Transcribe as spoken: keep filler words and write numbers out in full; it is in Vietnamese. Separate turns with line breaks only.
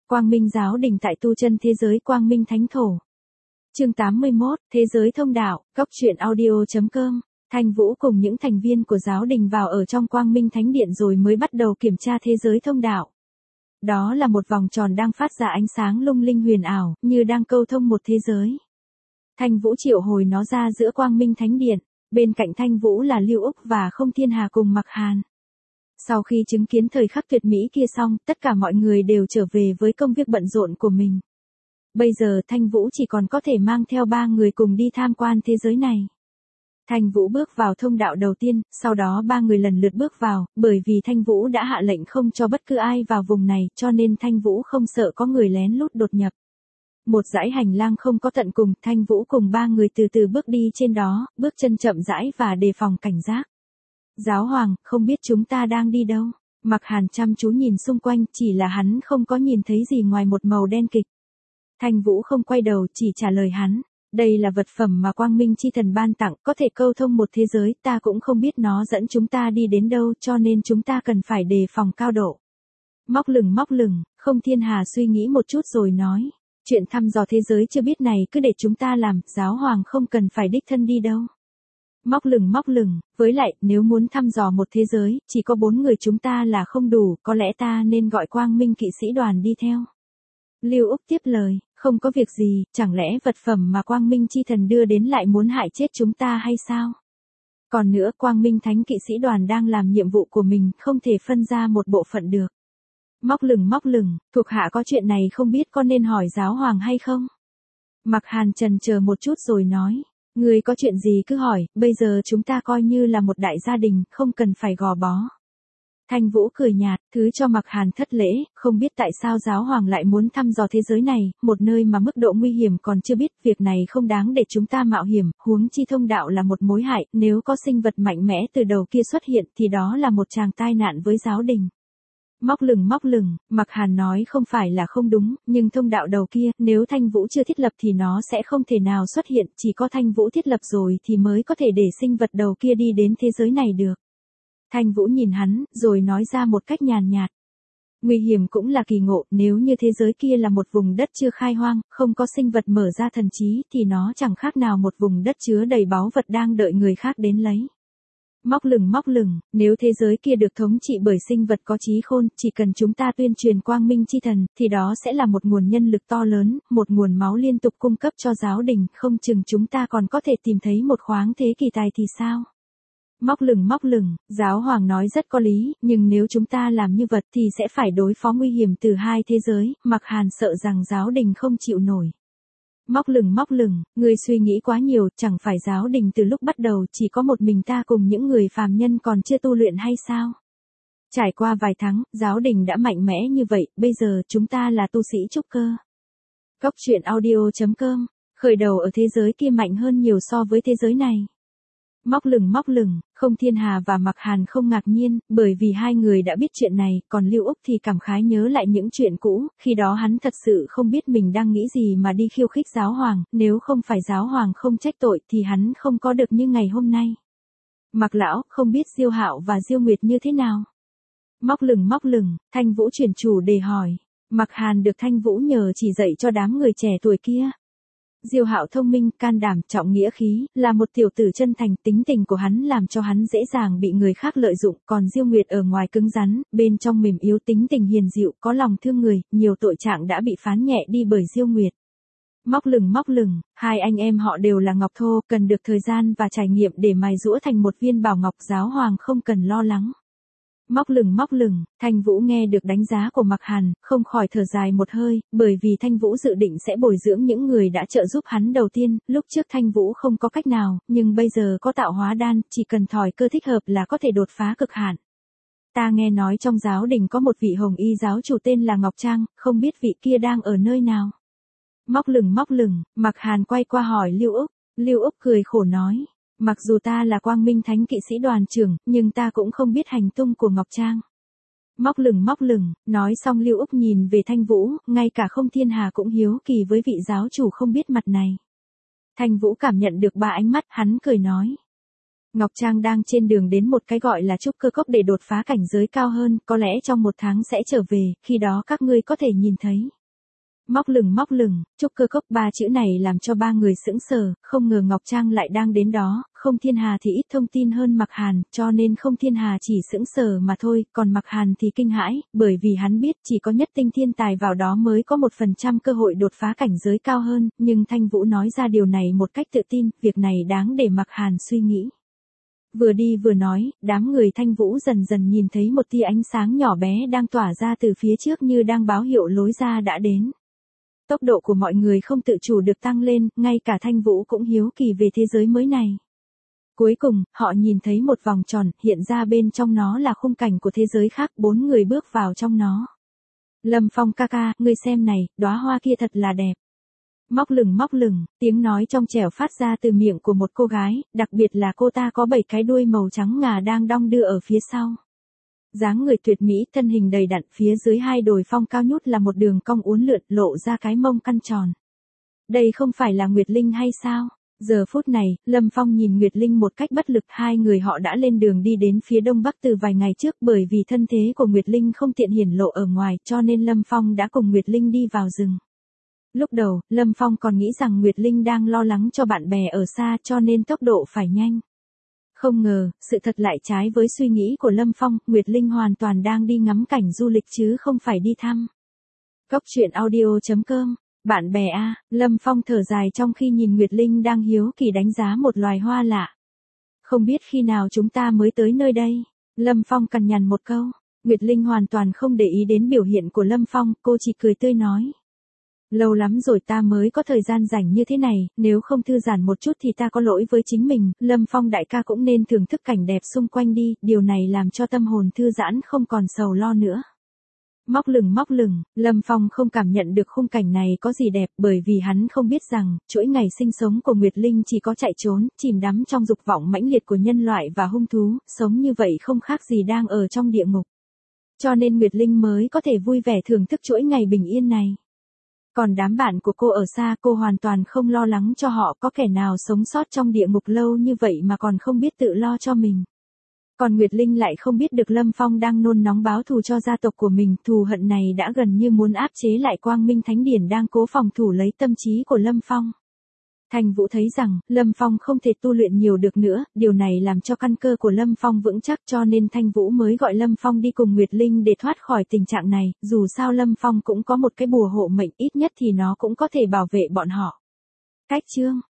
Quang Minh giáo đình tại tu chân thế giới Quang Minh Thánh Thổ. Chương tám mươi mốt, Thế giới thông đạo, Cốc truyện audio.com. Thanh Vũ cùng những thành viên của giáo đình vào ở trong Quang Minh Thánh Điện rồi mới bắt đầu kiểm tra thế giới thông đạo. Đó là một vòng tròn đang phát ra ánh sáng lung linh huyền ảo, như đang câu thông một thế giới. Thanh Vũ triệu hồi nó ra giữa Quang Minh Thánh Điện, bên cạnh Thanh Vũ là Lưu Úc và Không Thiên Hà cùng Mặc Hàn. Sau khi chứng kiến thời khắc tuyệt mỹ kia xong, tất cả mọi người đều trở về với công việc bận rộn của mình. Bây giờ Thanh Vũ chỉ còn có thể mang theo ba người cùng đi tham quan thế giới này. Thanh Vũ bước vào thông đạo đầu tiên, sau đó ba người lần lượt bước vào, bởi vì Thanh Vũ đã hạ lệnh không cho bất cứ ai vào vùng này, cho nên Thanh Vũ không sợ có người lén lút đột nhập. Một dãy hành lang không có tận cùng, Thanh Vũ cùng ba người từ từ bước đi trên đó, bước chân chậm rãi và đề phòng cảnh giác. Giáo hoàng, không biết chúng ta đang đi đâu? Mặc Hàn chăm chú nhìn xung quanh, chỉ là hắn không có nhìn thấy gì ngoài một màu đen kịch. Thanh Vũ không quay đầu, chỉ trả lời hắn. Đây là vật phẩm mà Quang Minh Chi Thần ban tặng, có thể câu thông một thế giới, ta cũng không biết nó dẫn chúng ta đi đến đâu, cho nên chúng ta cần phải đề phòng cao độ. Móc lửng móc lửng, Không Thiên Hà suy nghĩ một chút rồi nói. Chuyện thăm dò thế giới chưa biết này cứ để chúng ta làm, giáo hoàng không cần phải đích thân đi đâu. Móc lửng móc lửng, với lại, nếu muốn thăm dò một thế giới, chỉ có bốn người chúng ta là không đủ, có lẽ ta nên gọi Quang Minh kỵ sĩ đoàn đi theo. Lưu Úc tiếp lời, không có việc gì, chẳng lẽ vật phẩm mà Quang Minh Chi Thần đưa đến lại muốn hại chết chúng ta hay sao? Còn nữa, Quang Minh Thánh kỵ sĩ đoàn đang làm nhiệm vụ của mình, không thể phân ra một bộ phận được. Móc lửng móc lửng, thuộc hạ có chuyện này không biết có nên hỏi giáo hoàng hay không? Mặc Hàn chần chờ một chút rồi nói. Người có chuyện gì cứ hỏi, bây giờ chúng ta coi như là một đại gia đình, không cần phải gò bó. Thanh Vũ cười nhạt, thứ cho Mặc Hàn thất lễ, không biết tại sao giáo hoàng lại muốn thăm dò thế giới này, một nơi mà mức độ nguy hiểm còn chưa biết, việc này không đáng để chúng ta mạo hiểm, huống chi thông đạo là một mối hại, nếu có sinh vật mạnh mẽ từ đầu kia xuất hiện thì đó là một tràng tai nạn với giáo đình. Móc lửng móc lửng, Mặc Hàn nói không phải là không đúng, nhưng thông đạo đầu kia, nếu Thanh Vũ chưa thiết lập thì nó sẽ không thể nào xuất hiện, chỉ có Thanh Vũ thiết lập rồi thì mới có thể để sinh vật đầu kia đi đến thế giới này được. Thanh Vũ nhìn hắn, rồi nói ra một cách nhàn nhạt. Nguy hiểm cũng là kỳ ngộ, nếu như thế giới kia là một vùng đất chưa khai hoang, không có sinh vật mở ra thần trí, thì nó chẳng khác nào một vùng đất chứa đầy báu vật đang đợi người khác đến lấy. Móc lửng móc lửng, nếu thế giới kia được thống trị bởi sinh vật có trí khôn, chỉ cần chúng ta tuyên truyền Quang Minh Chi Thần, thì đó sẽ là một nguồn nhân lực to lớn, một nguồn máu liên tục cung cấp cho giáo đình, không chừng chúng ta còn có thể tìm thấy một khoáng thế kỳ tài thì sao? Móc lửng móc lửng, giáo hoàng nói rất có lý, nhưng nếu chúng ta làm như vậy thì sẽ phải đối phó nguy hiểm từ hai thế giới, Mặc Hàn sợ rằng giáo đình không chịu nổi. Móc lửng móc lửng, ngươi suy nghĩ quá nhiều, chẳng phải giáo đình từ lúc bắt đầu chỉ có một mình ta cùng những người phàm nhân còn chưa tu luyện hay sao? Trải qua vài tháng, giáo đình đã mạnh mẽ như vậy, bây giờ chúng ta là tu sĩ trúc cơ. Cốc truyện audio.com, khởi đầu ở thế giới kia mạnh hơn nhiều so với thế giới này. Móc lửng móc lửng, Không Thiên Hà và Mặc Hàn không ngạc nhiên, bởi vì hai người đã biết chuyện này, còn Lưu Úc thì cảm khái nhớ lại những chuyện cũ, khi đó hắn thật sự không biết mình đang nghĩ gì mà đi khiêu khích giáo hoàng, nếu không phải giáo hoàng không trách tội thì hắn không có được như ngày hôm nay. Mặc lão, không biết Diêu Hạo và Diêu Nguyệt như thế nào? Móc lửng móc lửng, Thanh Vũ chuyển chủ đề hỏi. Mặc Hàn được Thanh Vũ nhờ chỉ dạy cho đám người trẻ tuổi kia. Diêu Hạo thông minh, can đảm, trọng nghĩa khí, là một tiểu tử chân thành, tính tình của hắn làm cho hắn dễ dàng bị người khác lợi dụng, còn Diêu Nguyệt ở ngoài cứng rắn, bên trong mềm yếu, tính tình hiền dịu, có lòng thương người, nhiều tội trạng đã bị phán nhẹ đi bởi Diêu Nguyệt. Móc lửng móc lửng, hai anh em họ đều là ngọc thô, cần được thời gian và trải nghiệm để mài giũa thành một viên bảo ngọc, giáo hoàng không cần lo lắng. Móc lửng móc lửng, Thanh Vũ nghe được đánh giá của Mặc Hàn, không khỏi thở dài một hơi, bởi vì Thanh Vũ dự định sẽ bồi dưỡng những người đã trợ giúp hắn đầu tiên, lúc trước Thanh Vũ không có cách nào, nhưng bây giờ có tạo hóa đan, chỉ cần thỏi cơ thích hợp là có thể đột phá cực hạn. Ta nghe nói trong giáo đình có một vị hồng y giáo chủ tên là Ngọc Trang, không biết vị kia đang ở nơi nào. Móc lửng móc lửng, Mặc Hàn quay qua hỏi Lưu Úc, Lưu Úc cười khổ nói. Mặc dù ta là Quang Minh Thánh kỵ sĩ đoàn trưởng, nhưng ta cũng không biết hành tung của Ngọc Trang. Móc lửng móc lửng, nói xong Lưu Úc nhìn về Thanh Vũ, ngay cả Không Thiên Hà cũng hiếu kỳ với vị giáo chủ không biết mặt này. Thanh Vũ cảm nhận được ba ánh mắt, hắn cười nói. Ngọc Trang đang trên đường đến một cái gọi là trúc cơ cốc để đột phá cảnh giới cao hơn, có lẽ trong một tháng sẽ trở về, khi đó các ngươi có thể nhìn thấy. Móc lửng móc lửng, trúc cơ cốc ba chữ này làm cho ba người sững sờ, không ngờ Ngọc Trang lại đang đến đó, không Thiên Hà thì ít thông tin hơn Mạc Hàn, cho nên không Thiên Hà chỉ sững sờ mà thôi, còn Mạc Hàn thì kinh hãi, bởi vì hắn biết chỉ có nhất tinh thiên tài vào đó mới có một phần trăm cơ hội đột phá cảnh giới cao hơn, nhưng Thanh Vũ nói ra điều này một cách tự tin, việc này đáng để Mạc Hàn suy nghĩ. Vừa đi vừa nói, đám người Thanh Vũ dần dần nhìn thấy một tia ánh sáng nhỏ bé đang tỏa ra từ phía trước như đang báo hiệu lối ra đã đến. Tốc độ của mọi người không tự chủ được tăng lên, ngay cả Thanh Vũ cũng hiếu kỳ về thế giới mới này. Cuối cùng, họ nhìn thấy một vòng tròn, hiện ra bên trong nó là khung cảnh của thế giới khác, bốn người bước vào trong nó. Lâm Phong ca ca, ngươi xem này, đóa hoa kia thật là đẹp. Móc lửng móc lửng, tiếng nói trong trẻo phát ra từ miệng của một cô gái, đặc biệt là cô ta có bảy cái đuôi màu trắng ngà đang đong đưa ở phía sau. Dáng người tuyệt mỹ, thân hình đầy đặn, phía dưới hai đồi phong cao nhút là một đường cong uốn lượn lộ ra cái mông căn tròn. Đây không phải là Nguyệt Linh hay sao? Giờ phút này, Lâm Phong nhìn Nguyệt Linh một cách bất lực, hai người họ đã lên đường đi đến phía đông bắc từ vài ngày trước, bởi vì thân thế của Nguyệt Linh không tiện hiển lộ ở ngoài, cho nên Lâm Phong đã cùng Nguyệt Linh đi vào rừng. Lúc đầu, Lâm Phong còn nghĩ rằng Nguyệt Linh đang lo lắng cho bạn bè ở xa cho nên tốc độ phải nhanh. Không ngờ, sự thật lại trái với suy nghĩ của Lâm Phong, Nguyệt Linh hoàn toàn đang đi ngắm cảnh du lịch chứ không phải đi thăm. Cốc truyện audio chấm com, bạn bè a, Lâm Phong thở dài trong khi nhìn Nguyệt Linh đang hiếu kỳ đánh giá một loài hoa lạ. Không biết khi nào chúng ta mới tới nơi đây? Lâm Phong cằn nhằn một câu. Nguyệt Linh hoàn toàn không để ý đến biểu hiện của Lâm Phong, cô chỉ cười tươi nói. Lâu lắm rồi ta mới có thời gian rảnh như thế này, nếu không thư giãn một chút thì ta có lỗi với chính mình, Lâm Phong đại ca cũng nên thưởng thức cảnh đẹp xung quanh đi, điều này làm cho tâm hồn thư giãn không còn sầu lo nữa. Móc lửng móc lửng, Lâm Phong không cảm nhận được khung cảnh này có gì đẹp bởi vì hắn không biết rằng, chuỗi ngày sinh sống của Nguyệt Linh chỉ có chạy trốn, chìm đắm trong dục vọng mãnh liệt của nhân loại và hung thú, sống như vậy không khác gì đang ở trong địa ngục. Cho nên Nguyệt Linh mới có thể vui vẻ thưởng thức chuỗi ngày bình yên này. Còn đám bạn của cô ở xa, cô hoàn toàn không lo lắng cho họ, có kẻ nào sống sót trong địa ngục lâu như vậy mà còn không biết tự lo cho mình. Còn Nguyệt Linh lại không biết được Lâm Phong đang nôn nóng báo thù cho gia tộc của mình, thù hận này đã gần như muốn áp chế lại Quang Minh Thánh Điển đang cố phòng thủ lấy tâm trí của Lâm Phong. Thanh Vũ thấy rằng, Lâm Phong không thể tu luyện nhiều được nữa, điều này làm cho căn cơ của Lâm Phong vững chắc cho nên Thanh Vũ mới gọi Lâm Phong đi cùng Nguyệt Linh để thoát khỏi tình trạng này, dù sao Lâm Phong cũng có một cái bùa hộ mệnh, ít nhất thì nó cũng có thể bảo vệ bọn họ. Cách chương